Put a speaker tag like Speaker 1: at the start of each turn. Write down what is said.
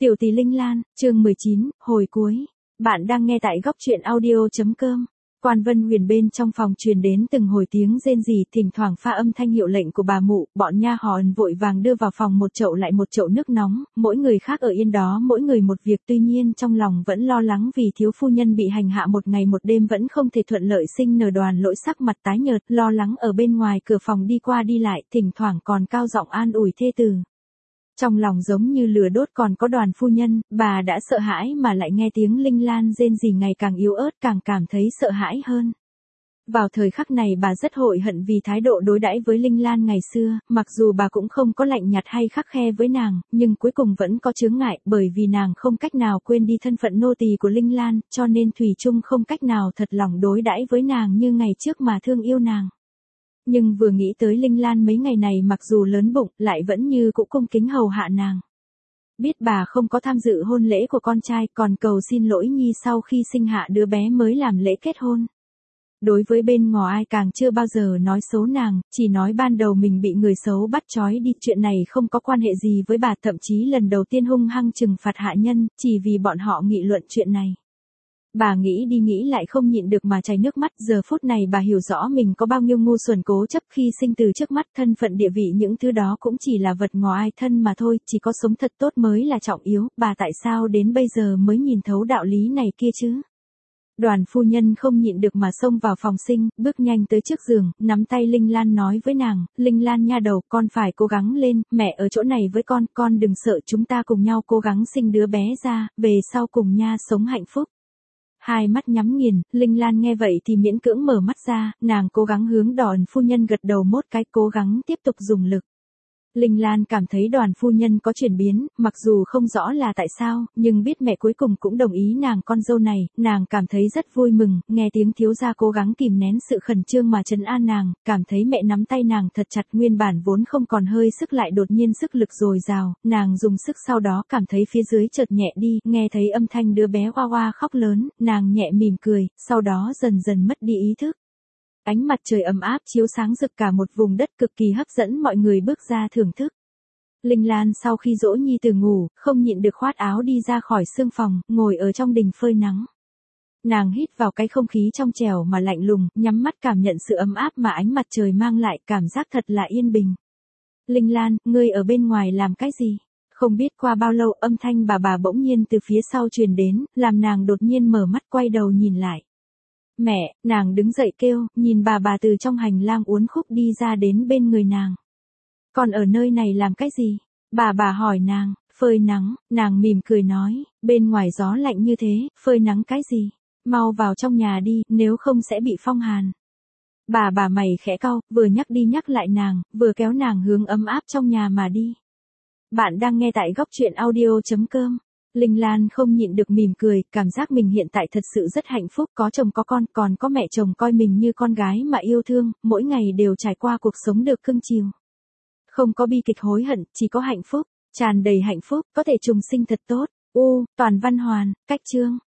Speaker 1: Tiểu tỷ Linh Lan, chương 19, hồi cuối. Bạn đang nghe tại góc truyện audio.com. Quan Vân Huyền bên trong phòng truyền đến từng hồi tiếng rên rỉ, thỉnh thoảng pha âm thanh hiệu lệnh của bà mụ, bọn nha hòn vội vàng đưa vào phòng một chậu lại một chậu nước nóng, mỗi người khác ở yên đó mỗi người một việc, tuy nhiên trong lòng vẫn lo lắng vì thiếu phu nhân bị hành hạ một ngày một đêm vẫn không thể thuận lợi sinh nở. Đoàn Lỗi sắc mặt tái nhợt, lo lắng ở bên ngoài cửa phòng đi qua đi lại, thỉnh thoảng còn cao giọng an ủi thê tử. Trong lòng giống như lửa đốt. Còn có Đoàn phu nhân, bà đã sợ hãi mà lại nghe tiếng Linh Lan rên rỉ ngày càng yếu ớt, càng cảm thấy sợ hãi hơn. Vào thời khắc này bà rất hội hận vì thái độ đối đãi với Linh Lan ngày xưa, mặc dù bà cũng không có lạnh nhạt hay khắt khe với nàng, nhưng cuối cùng vẫn có chướng ngại, bởi vì nàng không cách nào quên đi thân phận nô tỳ của Linh Lan, cho nên thủy chung không cách nào thật lòng đối đãi với nàng như ngày trước mà thương yêu nàng. Nhưng vừa nghĩ tới Linh Lan mấy ngày này mặc dù lớn bụng, lại vẫn như cũ cung kính hầu hạ nàng. Biết bà không có tham dự hôn lễ của con trai, còn cầu xin lỗi nhi sau khi sinh hạ đứa bé mới làm lễ kết hôn. Đối với bên ngoài càng chưa bao giờ nói xấu nàng, chỉ nói ban đầu mình bị người xấu bắt trói đi, chuyện này không có quan hệ gì với bà, thậm chí lần đầu tiên hung hăng trừng phạt hạ nhân, chỉ vì bọn họ nghị luận chuyện này. Bà nghĩ đi nghĩ lại không nhịn được mà chảy nước mắt, giờ phút này bà hiểu rõ mình có bao nhiêu ngu xuẩn cố chấp khi sinh từ trước mắt, thân phận địa vị những thứ đó cũng chỉ là vật ngoài thân mà thôi, chỉ có sống thật tốt mới là trọng yếu, bà tại sao đến bây giờ mới nhìn thấu đạo lý này kia chứ? Đoàn phu nhân không nhịn được mà xông vào phòng sinh, bước nhanh tới trước giường, nắm tay Linh Lan nói với nàng, Linh Lan nha đầu, con phải cố gắng lên, mẹ ở chỗ này với con đừng sợ, chúng ta cùng nhau cố gắng sinh đứa bé ra, về sau cùng nha sống hạnh phúc. Hai mắt nhắm nghiền, Linh Lan nghe vậy thì miễn cưỡng mở mắt ra, nàng cố gắng hướng Đoàn phu nhân gật đầu một cái, cố gắng tiếp tục dùng lực. Linh Lan cảm thấy Đoàn phu nhân có chuyển biến, mặc dù không rõ là tại sao, nhưng biết mẹ cuối cùng cũng đồng ý nàng con dâu này, nàng cảm thấy rất vui mừng, nghe tiếng thiếu gia cố gắng kìm nén sự khẩn trương mà trấn an nàng, cảm thấy mẹ nắm tay nàng thật chặt, nguyên bản vốn không còn hơi sức lại đột nhiên sức lực dồi dào, nàng dùng sức sau đó cảm thấy phía dưới chợt nhẹ đi, nghe thấy âm thanh đứa bé oa oa khóc lớn, nàng nhẹ mỉm cười, sau đó dần dần mất đi ý thức. Ánh mặt trời ấm áp chiếu sáng rực cả một vùng đất, cực kỳ hấp dẫn mọi người bước ra thưởng thức. Linh Lan sau khi dỗ nhi từ ngủ, không nhịn được khoát áo đi ra khỏi sương phòng, ngồi ở trong đình phơi nắng. Nàng hít vào cái không khí trong trẻo mà lạnh lùng, nhắm mắt cảm nhận sự ấm áp mà ánh mặt trời mang lại, cảm giác thật là yên bình. Linh Lan, ngươi ở bên ngoài làm cái gì? Không biết qua bao lâu âm thanh bà bỗng nhiên từ phía sau truyền đến, làm nàng đột nhiên mở mắt quay đầu nhìn lại. Mẹ, nàng đứng dậy kêu, nhìn bà từ trong hành lang uốn khúc đi ra đến bên người nàng. Con ở nơi này làm cái gì? Bà hỏi nàng, phơi nắng, nàng mỉm cười nói, bên ngoài gió lạnh như thế, phơi nắng cái gì? Mau vào trong nhà đi, nếu không sẽ bị phong hàn. Bà mày khẽ cau, vừa nhắc đi nhắc lại nàng, vừa kéo nàng hướng ấm áp trong nhà mà đi. Bạn đang nghe tại góc truyện audio.com. Linh Lan không nhịn được mỉm cười, cảm giác mình hiện tại thật sự rất hạnh phúc, có chồng có con, còn có mẹ chồng coi mình như con gái mà yêu thương, mỗi ngày đều trải qua cuộc sống được cưng chiều. Không có bi kịch hối hận, chỉ có hạnh phúc, tràn đầy hạnh phúc, có thể trùng sinh thật tốt. Toàn Văn Hoàn, cách chương.